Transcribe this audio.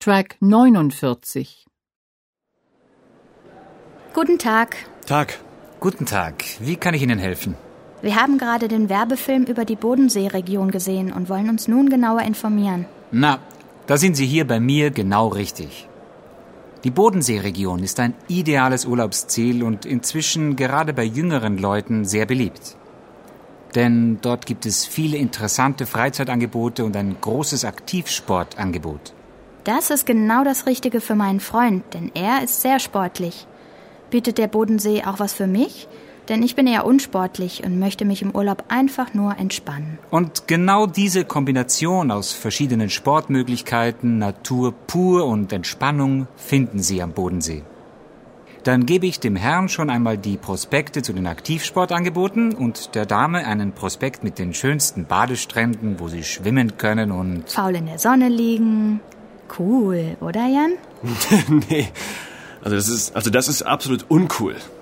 Track 49. Guten Tag. Tag. Guten Tag. Wie kann ich Ihnen helfen? Wir haben gerade den Werbefilm über die Bodenseeregion gesehen und wollen uns nun genauer informieren. Na, da sind Sie hier bei mir genau richtig. Die Bodenseeregion ist ein ideales Urlaubsziel und inzwischen gerade bei jüngeren Leuten sehr beliebt. Denn dort gibt es viele interessante Freizeitangebote und ein großes Aktivsportangebot. Das ist genau das Richtige für meinen Freund, denn er ist sehr sportlich. Bietet der Bodensee auch was für mich? Denn ich bin eher unsportlich und möchte mich im Urlaub einfach nur entspannen. Und genau diese Kombination aus verschiedenen Sportmöglichkeiten, Natur pur und Entspannung finden Sie am Bodensee. Dann gebe ich dem Herrn schon einmal die Prospekte zu den Aktivsportangeboten und der Dame einen Prospekt mit den schönsten Badestränden, wo Sie schwimmen können und... Faul in der Sonne liegen. Cool, oder Jan? Nee, also das ist absolut uncool.